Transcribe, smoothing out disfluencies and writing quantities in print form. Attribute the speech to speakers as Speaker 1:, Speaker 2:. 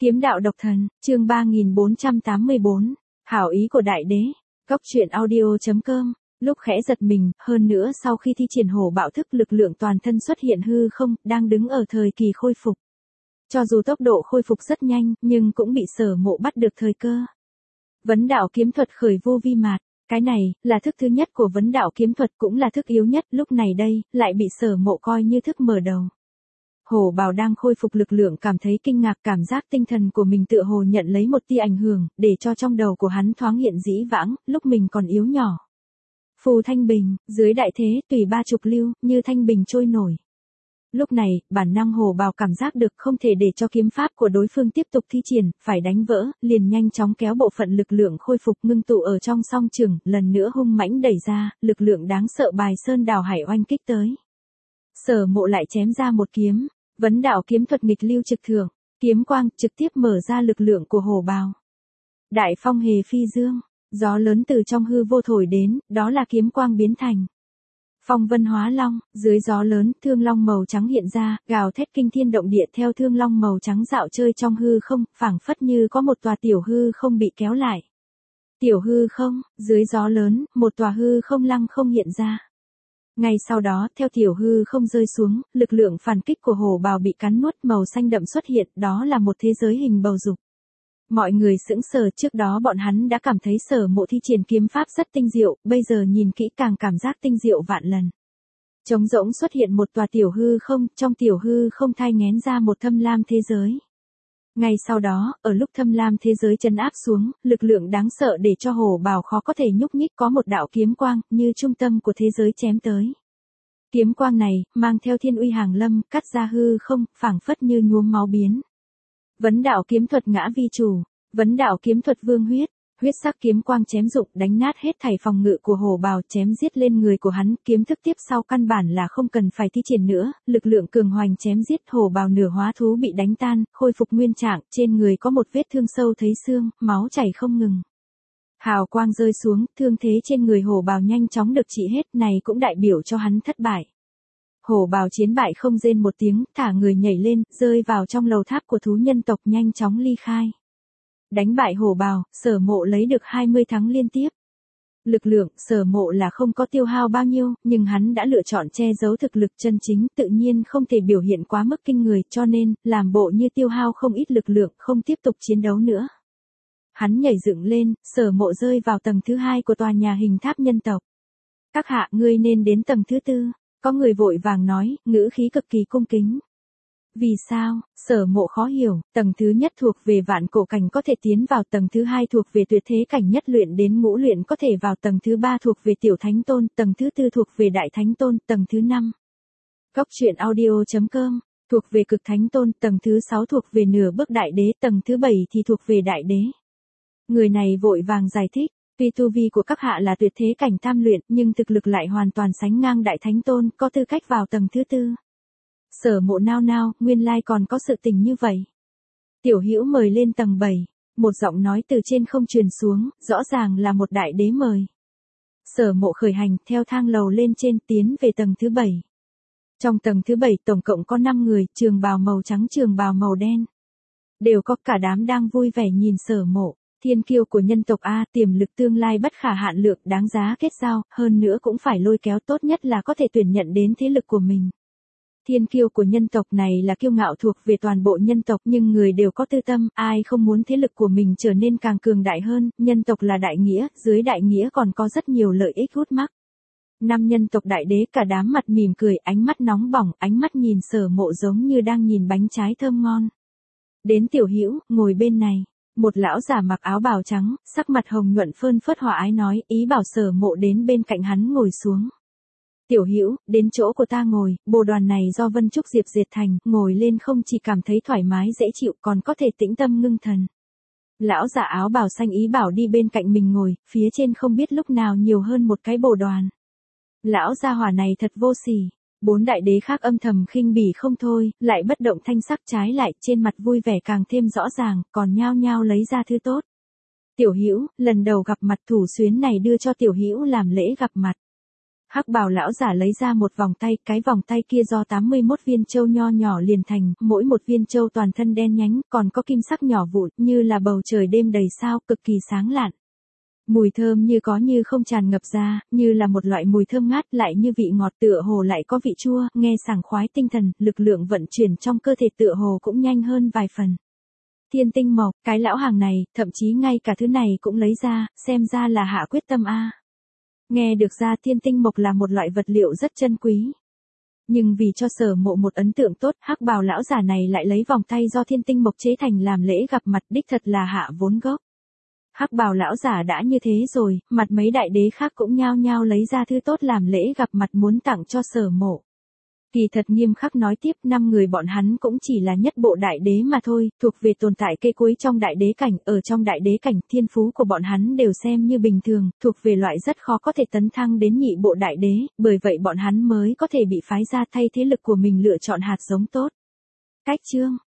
Speaker 1: Kiếm đạo độc thần, chương 3484, hảo ý của đại đế. Góc truyện audio.com. Lúc khẽ giật mình, hơn nữa sau khi thi triển hổ bạo thức lực lượng toàn thân xuất hiện hư không, đang đứng ở thời kỳ khôi phục. Cho dù tốc độ khôi phục rất nhanh, nhưng cũng bị Sở Mộ bắt được thời cơ. Vấn đạo kiếm thuật khởi vô vi mạt. Cái này, là thức thứ nhất của vấn đạo kiếm thuật cũng là thức yếu nhất, lúc này đây, lại bị Sở Mộ coi như thức mở đầu. Hổ bào đang khôi phục lực lượng cảm thấy kinh ngạc, cảm giác tinh thần của mình tựa hồ nhận lấy một tia ảnh hưởng, để cho trong đầu của hắn thoáng hiện dĩ vãng, lúc mình còn yếu nhỏ. Phù thanh bình, dưới đại thế, tùy 30 lưu, như thanh bình trôi nổi. Lúc này, bản năng hổ bào cảm giác được không thể để cho kiếm pháp của đối phương tiếp tục thi triển, phải đánh vỡ, liền nhanh chóng kéo bộ phận lực lượng khôi phục ngưng tụ ở trong song trường, lần nữa hung mãnh đẩy ra, lực lượng đáng sợ bài sơn đảo hải oanh kích tới. Sở Mộ lại chém ra một kiếm. Vấn đạo kiếm thuật nghịch lưu trực thượng, kiếm quang trực tiếp mở ra lực lượng của hổ bào. Đại phong hề phi dương, gió lớn từ trong hư vô thổi đến, đó là kiếm quang biến thành. Phong vân hóa long, dưới gió lớn, thương long màu trắng hiện ra, gào thét kinh thiên động địa theo thương long màu trắng dạo chơi trong hư không, phảng phất như có một tòa tiểu hư không bị kéo lại. Tiểu hư không, dưới gió lớn, một tòa hư không lăng không hiện ra. Ngay sau đó, theo tiểu hư không rơi xuống, lực lượng phản kích của hổ bào bị cắn nuốt, màu xanh đậm xuất hiện, đó là một thế giới hình bầu dục. Mọi người sững sờ, trước đó bọn hắn đã cảm thấy Sở Mộ thi triển kiếm pháp rất tinh diệu, bây giờ nhìn kỹ càng cảm giác tinh diệu vạn lần. Trống rỗng xuất hiện một tòa tiểu hư không, trong tiểu hư không thai nghén ra một thâm lam thế giới. Ngay sau đó, ở lúc thâm lam thế giới trấn áp xuống, lực lượng đáng sợ để cho hổ bào khó có thể nhúc nhích có một đạo kiếm quang, như trung tâm của thế giới chém tới. Kiếm quang này, mang theo thiên uy hàng lâm, cắt ra hư không, phảng phất như nhuốm máu biến. Vấn đạo kiếm thuật ngã vi chủ, vấn đạo kiếm thuật vương huyết. Huyết sắc kiếm quang chém dụng đánh nát hết thảy phòng ngự của hổ bào chém giết lên người của hắn, kiếm thức tiếp sau căn bản là không cần phải thi triển nữa, lực lượng cường hoành chém giết hổ bào nửa hóa thú bị đánh tan, khôi phục nguyên trạng, trên người có một vết thương sâu thấy xương, máu chảy không ngừng. Hào quang rơi xuống, thương thế trên người hổ bào nhanh chóng được trị hết, này cũng đại biểu cho hắn thất bại. Hổ bào chiến bại không rên một tiếng, thả người nhảy lên, rơi vào trong lầu tháp của thú nhân tộc nhanh chóng ly khai. Đánh bại hổ bào, Sở Mộ lấy được 20 thắng liên tiếp. Lực lượng, Sở Mộ là không có tiêu hao bao nhiêu, nhưng hắn đã lựa chọn che giấu thực lực chân chính, tự nhiên không thể biểu hiện quá mức kinh người, cho nên, làm bộ như tiêu hao không ít lực lượng, không tiếp tục chiến đấu nữa. Hắn nhảy dựng lên, Sở Mộ rơi vào tầng thứ 2 của tòa nhà hình tháp nhân tộc. Các hạ, ngươi nên đến tầng thứ 4, có người vội vàng nói, ngữ khí cực kỳ cung kính. Vì sao? Sở Mộ khó hiểu, tầng thứ nhất thuộc về vạn cổ cảnh có thể tiến vào, tầng thứ 2 thuộc về tuyệt thế cảnh nhất luyện đến ngũ luyện có thể vào, tầng thứ 3 thuộc về tiểu thánh tôn, tầng thứ 4 thuộc về đại thánh tôn, tầng thứ 5. Góc truyện audio.com, thuộc về cực thánh tôn, tầng thứ 6 thuộc về nửa bước đại đế, tầng thứ 7 thì thuộc về đại đế. Người này vội vàng giải thích, tuy tu vi của các hạ là tuyệt thế cảnh tam luyện, nhưng thực lực lại hoàn toàn sánh ngang đại thánh tôn, có tư cách vào tầng thứ 4. Sở Mộ nao nao, nguyên lai còn có sự tình như vậy. Tiểu Hữu mời lên tầng 7, một giọng nói từ trên không truyền xuống, rõ ràng là một đại đế mời. Sở Mộ khởi hành, theo thang lầu lên trên, tiến về tầng thứ 7. Trong tầng thứ 7 tổng cộng có 5 người, trường bào màu trắng trường bào màu đen. Đều có, cả đám đang vui vẻ nhìn Sở Mộ. Thiên kiêu của nhân tộc A, tiềm lực tương lai bất khả hạn lượng, đáng giá kết giao, hơn nữa cũng phải lôi kéo, tốt nhất là có thể tuyển nhận đến thế lực của mình. Thiên kiêu của nhân tộc này là kiêu ngạo thuộc về toàn bộ nhân tộc, nhưng người đều có tư tâm, ai không muốn thế lực của mình trở nên càng cường đại hơn, nhân tộc là đại nghĩa, dưới đại nghĩa còn có rất nhiều lợi ích hút mắc. 5 nhân tộc đại đế cả đám mặt mỉm cười, ánh mắt nóng bỏng, ánh mắt nhìn Sở Mộ giống như đang nhìn bánh trái thơm ngon. Đến Tiểu Hữu, ngồi bên này. Một lão giả mặc áo bào trắng, sắc mặt hồng nhuận phơn phớt hòa ái nói, ý bảo Sở Mộ đến bên cạnh hắn ngồi xuống. Tiểu Hữu, đến chỗ của ta ngồi, bồ đoàn này do Vân Trúc Diệp dệt thành, ngồi lên không chỉ cảm thấy thoải mái dễ chịu còn có thể tĩnh tâm ngưng thần. Lão giả áo bào xanh ý bảo đi bên cạnh mình ngồi, phía trên không biết lúc nào nhiều hơn một cái bồ đoàn. Lão gia hỏa này thật vô sỉ. 4 đại đế khác âm thầm khinh bỉ không thôi, lại bất động thanh sắc, trái lại, trên mặt vui vẻ càng thêm rõ ràng, còn nhao nhao lấy ra thứ tốt. Tiểu Hữu, lần đầu gặp mặt, Thủ Xuyến này đưa cho Tiểu Hữu làm lễ gặp mặt. Hắc bào lão giả lấy ra một vòng tay, cái vòng tay kia do 81 viên châu nho nhỏ liền thành, mỗi một viên châu toàn thân đen nhánh, còn có kim sắc nhỏ vụn, như là bầu trời đêm đầy sao, cực kỳ sáng lạn. Mùi thơm như có như không tràn ngập ra, như là một loại mùi thơm ngát lại như vị ngọt tựa hồ lại có vị chua, nghe sảng khoái tinh thần, lực lượng vận chuyển trong cơ thể tựa hồ cũng nhanh hơn vài phần. Thiên tinh mộc, cái lão hàng này, thậm chí ngay cả thứ này cũng lấy ra, xem ra là hạ quyết tâm a. Nghe được ra thiên tinh mộc là một loại vật liệu rất chân quý. Nhưng vì cho Sở Mộ một ấn tượng tốt, hắc bào lão giả này lại lấy vòng tay do thiên tinh mộc chế thành làm lễ gặp mặt, đích thật là hạ vốn gốc. Hắc bào lão giả đã như thế rồi, mặt mấy đại đế khác cũng nhao nhao lấy ra thứ tốt làm lễ gặp mặt muốn tặng cho Sở Mộ. Kỳ thật nghiêm khắc nói tiếp, 5 người bọn hắn cũng chỉ là nhất bộ đại đế mà thôi, thuộc về tồn tại cây cuối trong đại đế cảnh, ở trong đại đế cảnh, thiên phú của bọn hắn đều xem như bình thường, thuộc về loại rất khó có thể tấn thăng đến nhị bộ đại đế, bởi vậy bọn hắn mới có thể bị phái ra thay thế lực của mình lựa chọn hạt giống tốt. Cách chương